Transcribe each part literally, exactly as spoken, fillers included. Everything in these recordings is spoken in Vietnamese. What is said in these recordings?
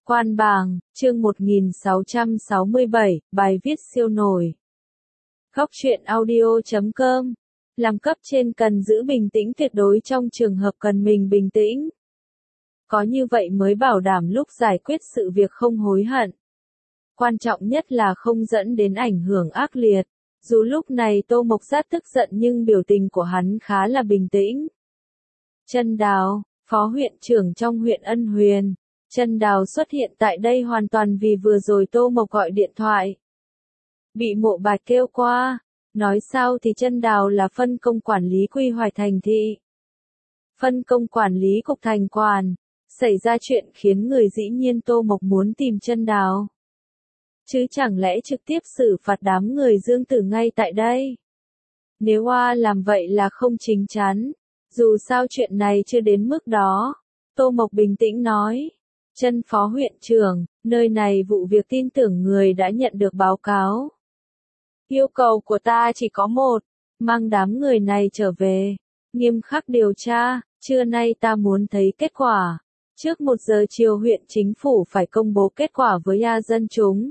Quan bàng, chương một nghìn sáu trăm sáu mươi bảy, bài viết siêu nổi. Góc truyện audio chấm com. Làm cấp trên cần giữ bình tĩnh tuyệt đối trong trường hợp cần mình bình tĩnh. Có như vậy mới bảo đảm lúc giải quyết sự việc không hối hận. Quan trọng nhất là không dẫn đến ảnh hưởng ác liệt. Dù lúc này Tô Mộc rất tức giận nhưng biểu tình của hắn khá là bình tĩnh. Trân Đào, phó huyện trưởng trong huyện Ân Huyền. Trân Đào xuất hiện tại đây hoàn toàn vì vừa rồi Tô Mộc gọi điện thoại. Bị Mộ Bạch kêu qua, nói sao thì Trân Đào là phân công quản lý quy hoạch thành thị. Phân công quản lý cục thành quản, xảy ra chuyện khiến người dĩ nhiên Tô Mộc muốn tìm Trân Đào. Chứ chẳng lẽ trực tiếp xử phạt đám người Dương Tử ngay tại đây. Nếu oa làm vậy là không chính chắn, dù sao chuyện này chưa đến mức đó. Tô Mộc bình tĩnh nói. Trân phó huyện trưởng, nơi này vụ việc tin tưởng người đã nhận được báo cáo. Yêu cầu của ta chỉ có một, mang đám người này trở về, nghiêm khắc điều tra, trưa nay ta muốn thấy kết quả. Trước một giờ chiều huyện chính phủ phải công bố kết quả với a dân chúng.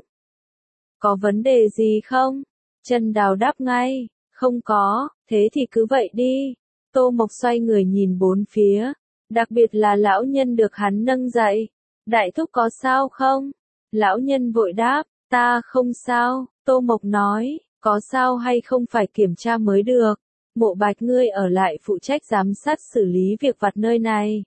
Có vấn đề gì không? Trân Đào đáp ngay, không có, thế thì cứ vậy đi. Tô Mộc xoay người nhìn bốn phía, đặc biệt là lão nhân được hắn nâng dậy. Đại thúc có sao không? Lão nhân vội đáp, ta không sao. Tô Mộc nói, có sao hay không phải kiểm tra mới được. Mộ Bạch ngươi ở lại phụ trách giám sát xử lý việc vặt nơi này.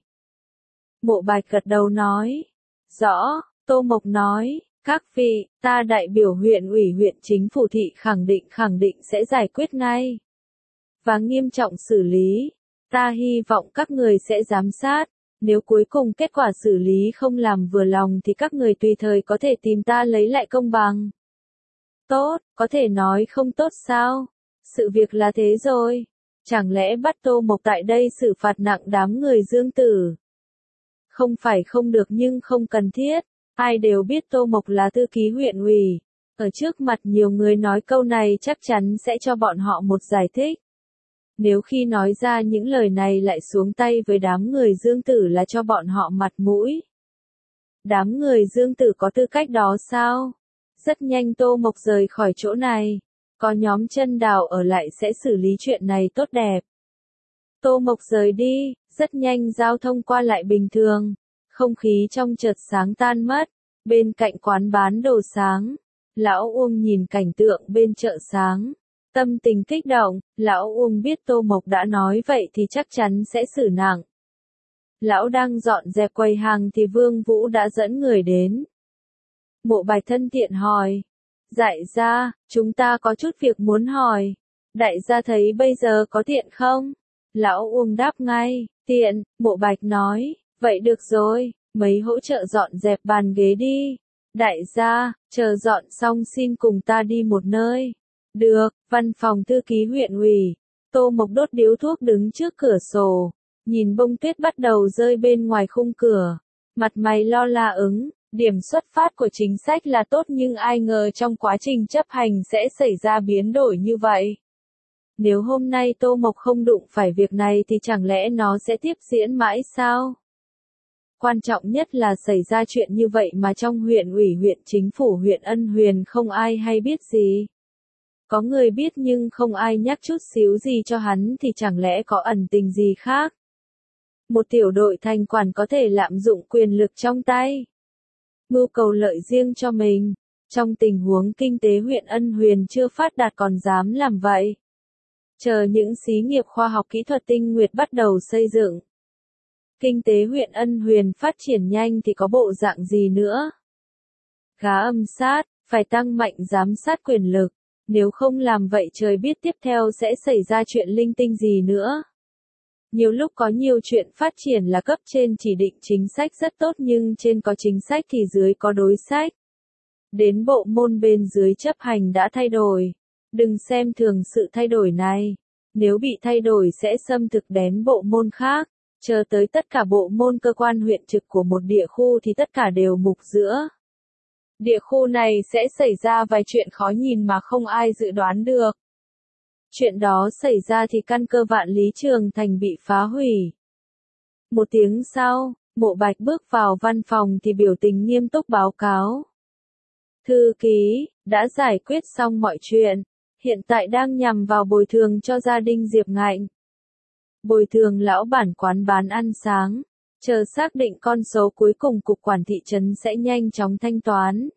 Mộ Bạch gật đầu nói, rõ. Tô Mộc nói, các vị, ta đại biểu huyện ủy huyện chính phủ thị khẳng định khẳng định sẽ giải quyết ngay. Và nghiêm trọng xử lý. Ta hy vọng các người sẽ giám sát. Nếu cuối cùng kết quả xử lý không làm vừa lòng thì các người tùy thời có thể tìm ta lấy lại công bằng. Tốt, có thể nói không tốt sao? Sự việc là thế rồi. Chẳng lẽ bắt Tô Mộc tại đây xử phạt nặng đám người Dương Tử? Không phải không được nhưng không cần thiết. Ai đều biết Tô Mộc là thư ký huyện ủy. Ở trước mặt nhiều người nói câu này chắc chắn sẽ cho bọn họ một giải thích. Nếu khi nói ra những lời này lại xuống tay với đám người Dương Tử là cho bọn họ mặt mũi. Đám người Dương Tử có tư cách đó sao? Rất nhanh Tô Mộc rời khỏi chỗ này. Có nhóm Trân Đào ở lại sẽ xử lý chuyện này tốt đẹp. Tô Mộc rời đi, rất nhanh giao thông qua lại bình thường. Không khí trong chợt sáng tan mất. Bên cạnh quán bán đồ sáng, Lão Uông nhìn cảnh tượng bên chợ sáng. Tâm tình kích động, Lão Uông biết Tô Mộc đã nói vậy thì chắc chắn sẽ xử nặng. Lão đang dọn dẹp quầy hàng thì Vương Vũ đã dẫn người đến. Mộ Bạch thân thiện hỏi. Đại gia, chúng ta có chút việc muốn hỏi. Đại gia thấy bây giờ có tiện không? Lão Uông đáp ngay, tiện. Mộ Bạch nói, vậy được rồi, mấy hỗ trợ dọn dẹp bàn ghế đi. Đại gia, chờ dọn xong xin cùng ta đi một nơi. Được, văn phòng thư ký huyện ủy. Tô Mộc đốt điếu thuốc đứng trước cửa sổ. Nhìn bông tuyết bắt đầu rơi bên ngoài khung cửa. Mặt mày lo la ứng. Điểm xuất phát của chính sách là tốt nhưng ai ngờ trong quá trình chấp hành sẽ xảy ra biến đổi như vậy. Nếu hôm nay Tô Mộc không đụng phải việc này thì chẳng lẽ nó sẽ tiếp diễn mãi sao? Quan trọng nhất là xảy ra chuyện như vậy mà trong huyện ủy huyện chính phủ huyện Ân Huyền không ai hay biết gì. Có người biết nhưng không ai nhắc chút xíu gì cho hắn thì chẳng lẽ có ẩn tình gì khác. Một tiểu đội thành quản có thể lạm dụng quyền lực trong tay. Mưu cầu lợi riêng cho mình. Trong tình huống kinh tế huyện Ân Huyền chưa phát đạt còn dám làm vậy. Chờ những xí nghiệp khoa học kỹ thuật tinh nguyệt bắt đầu xây dựng. Kinh tế huyện Ân Huyền phát triển nhanh thì có bộ dạng gì nữa? Gá âm sát, phải tăng mạnh giám sát quyền lực. Nếu không làm vậy trời biết tiếp theo sẽ xảy ra chuyện linh tinh gì nữa. Nhiều lúc có nhiều chuyện phát triển là cấp trên chỉ định chính sách rất tốt nhưng trên có chính sách thì dưới có đối sách. Đến bộ môn bên dưới chấp hành đã thay đổi. Đừng xem thường sự thay đổi này. Nếu bị thay đổi sẽ xâm thực đến bộ môn khác. Chờ tới tất cả bộ môn cơ quan huyện trực của một địa khu thì tất cả đều mục giữa. Địa khu này sẽ xảy ra vài chuyện khó nhìn mà không ai dự đoán được. Chuyện đó xảy ra thì căn cơ Vạn Lý Trường Thành bị phá hủy. Một tiếng sau, Mộ Bạch bước vào văn phòng thì biểu tình nghiêm túc báo cáo. Thư ký, đã giải quyết xong mọi chuyện, hiện tại đang nhằm vào bồi thường cho gia đình Diệp Ngạnh. Bồi thường lão bản quán bán ăn sáng, chờ xác định con số cuối cùng cục quản thị trấn sẽ nhanh chóng thanh toán.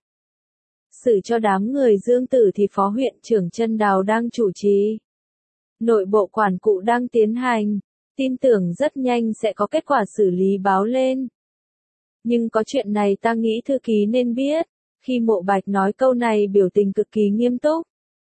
Xử cho đám người Dương Tử thì phó huyện trưởng Trân Đào đang chủ trì. Nội bộ quản cụ đang tiến hành, tin tưởng rất nhanh sẽ có kết quả xử lý báo lên. Nhưng có chuyện này ta nghĩ thư ký nên biết. Khi Mộ Bạch nói câu này biểu tình cực kỳ nghiêm túc.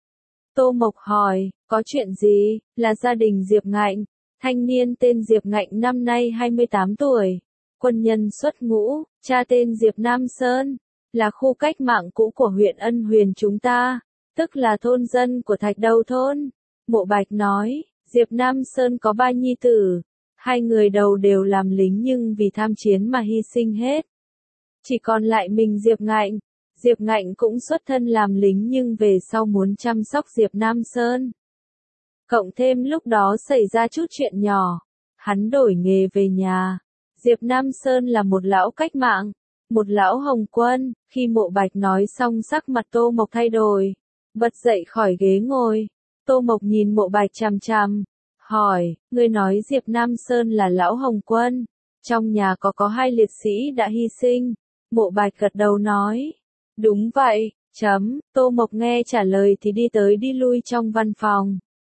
Tô Mộc hỏi, có chuyện gì? Là gia đình Diệp Ngạnh, thanh niên tên Diệp Ngạnh năm nay hai mươi tám tuổi, quân nhân xuất ngũ, cha tên Diệp Nam Sơn, là khu cách mạng cũ của huyện Ân Huyền chúng ta, tức là thôn dân của Thạch Đầu thôn. Mộ Bạch nói, Diệp Nam Sơn có ba nhi tử, hai người đầu đều làm lính nhưng vì tham chiến mà hy sinh hết. Chỉ còn lại mình Diệp Ngạnh. Diệp Ngạnh cũng xuất thân làm lính nhưng về sau muốn chăm sóc Diệp Nam Sơn. Cộng thêm lúc đó xảy ra chút chuyện nhỏ, hắn đổi nghề về nhà. Diệp Nam Sơn là một lão cách mạng, một lão hồng quân. Khi Mộ Bạch nói xong sắc mặt Tô Mộc thay đổi, bật dậy khỏi ghế ngồi. Tô Mộc nhìn Mộ Bạch chằm chằm, hỏi, ngươi nói Diệp Nam Sơn là lão hồng quân, trong nhà có có hai liệt sĩ đã hy sinh. Mộ Bạch gật đầu nói. Đúng vậy, chấm, Tô Mộc nghe trả lời thì đi tới đi lui trong văn phòng.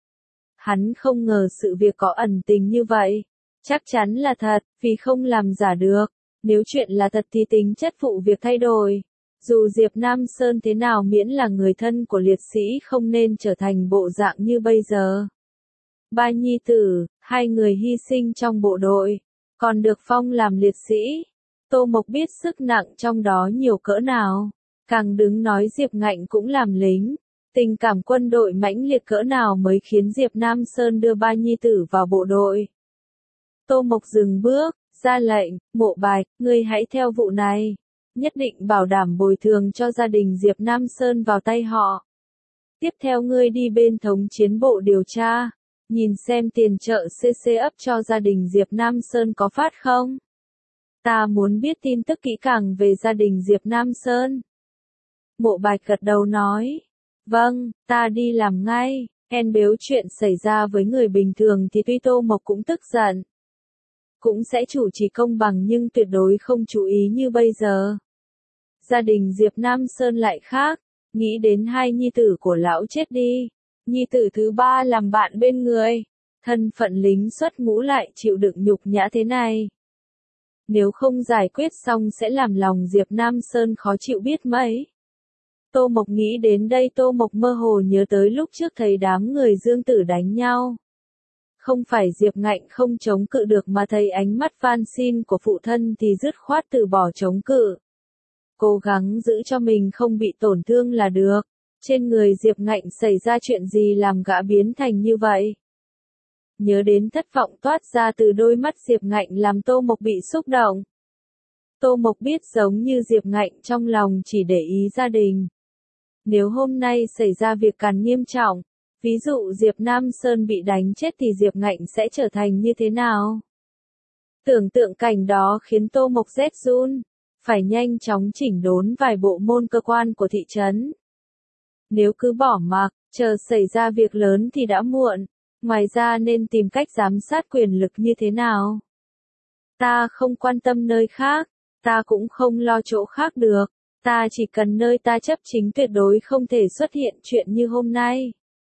Hắn không ngờ sự việc có ẩn tình như vậy. Chắc chắn là thật, vì không làm giả được. Nếu chuyện là thật thì tính chất vụ việc thay đổi. Dù Diệp Nam Sơn thế nào miễn là người thân của liệt sĩ không nên trở thành bộ dạng như bây giờ. Ba nhi tử, hai người hy sinh trong bộ đội, còn được phong làm liệt sĩ. Tô Mộc biết sức nặng trong đó nhiều cỡ nào. Càng đứng nói Diệp Ngạnh cũng làm lính, tình cảm quân đội mãnh liệt cỡ nào mới khiến Diệp Nam Sơn đưa ba nhi tử vào bộ đội. Tô Mộc dừng bước, ra lệnh, Mộ Bạch, ngươi hãy theo vụ này, nhất định bảo đảm bồi thường cho gia đình Diệp Nam Sơn vào tay họ. Tiếp theo ngươi đi bên thống chiến bộ điều tra, nhìn xem tiền trợ xê xê ấp cho gia đình Diệp Nam Sơn có phát không? Ta muốn biết tin tức kỹ càng về gia đình Diệp Nam Sơn. Mộ Bạch gật đầu nói, vâng, ta đi làm ngay. En bếu chuyện xảy ra với người bình thường thì tuy Tô Mộc cũng tức giận, cũng sẽ chủ trì công bằng nhưng tuyệt đối không chú ý như bây giờ. Gia đình Diệp Nam Sơn lại khác, nghĩ đến hai nhi tử của lão chết đi, nhi tử thứ ba làm bạn bên người, thân phận lính xuất ngũ lại chịu đựng nhục nhã thế này. Nếu không giải quyết xong sẽ làm lòng Diệp Nam Sơn khó chịu biết mấy. Tô Mộc nghĩ đến đây Tô Mộc mơ hồ nhớ tới lúc trước thấy đám người Dương Tử đánh nhau. Không phải Diệp Ngạnh không chống cự được mà thấy ánh mắt van xin của phụ thân thì dứt khoát từ bỏ chống cự. Cố gắng giữ cho mình không bị tổn thương là được. Trên người Diệp Ngạnh xảy ra chuyện gì làm gã biến thành như vậy? Nhớ đến thất vọng toát ra từ đôi mắt Diệp Ngạnh làm Tô Mộc bị xúc động. Tô Mộc biết giống như Diệp Ngạnh trong lòng chỉ để ý gia đình. Nếu hôm nay xảy ra việc càng nghiêm trọng, ví dụ Diệp Nam Sơn bị đánh chết thì Diệp Ngạnh sẽ trở thành như thế nào? Tưởng tượng cảnh đó khiến Tô Mộc rét run, phải nhanh chóng chỉnh đốn vài bộ môn cơ quan của thị trấn. Nếu cứ bỏ mặc, chờ xảy ra việc lớn thì đã muộn, ngoài ra nên tìm cách giám sát quyền lực như thế nào? Ta không quan tâm nơi khác, ta cũng không lo chỗ khác được. Ta chỉ cần nơi ta chấp chính tuyệt đối không thể xuất hiện chuyện như hôm nay.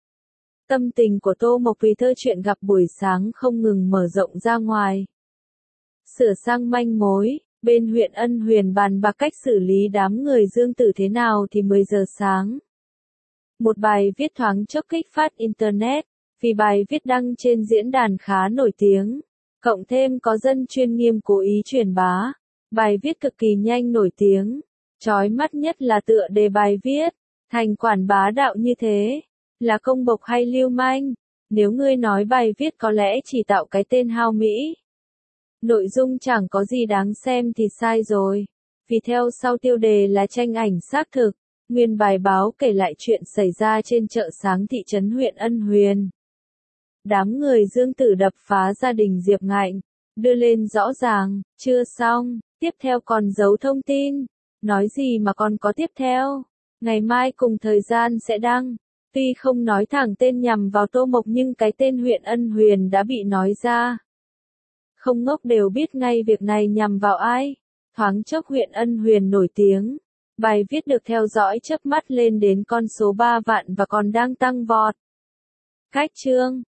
Tâm tình của Tô Mộc vì thơ chuyện gặp buổi sáng không ngừng mở rộng ra ngoài. Sửa sang manh mối, bên huyện Ân Huyền bàn bạc cách xử lý đám người Dương Tử thế nào thì mười giờ sáng. Một bài viết thoáng chốc kích phát Internet, vì bài viết đăng trên diễn đàn khá nổi tiếng. Cộng thêm có dân chuyên nghiêm cố ý truyền bá. Bài viết cực kỳ nhanh nổi tiếng. Chói mắt nhất là tựa đề bài viết, thành quản bá đạo như thế, là công bộc hay lưu manh? Nếu ngươi nói bài viết có lẽ chỉ tạo cái tên hao mỹ. Nội dung chẳng có gì đáng xem thì sai rồi. Vì theo sau tiêu đề là tranh ảnh xác thực, nguyên bài báo kể lại chuyện xảy ra trên chợ sáng thị trấn huyện Ân Huyền. Đám người Dương Tử đập phá gia đình Diệp Ngạnh, Đưa lên rõ ràng, chưa xong, tiếp theo còn giấu thông tin. Nói gì mà còn có tiếp theo? Ngày mai cùng thời gian sẽ đăng. Tuy không nói thẳng tên nhằm vào Tô Mộc nhưng cái tên huyện Ân Huyền đã bị nói ra. Không ngốc đều biết ngay việc này nhằm vào ai. Thoáng chốc huyện Ân Huyền nổi tiếng. Bài viết được theo dõi chớp mắt lên đến con số ba vạn và còn đang tăng vọt. Cách chương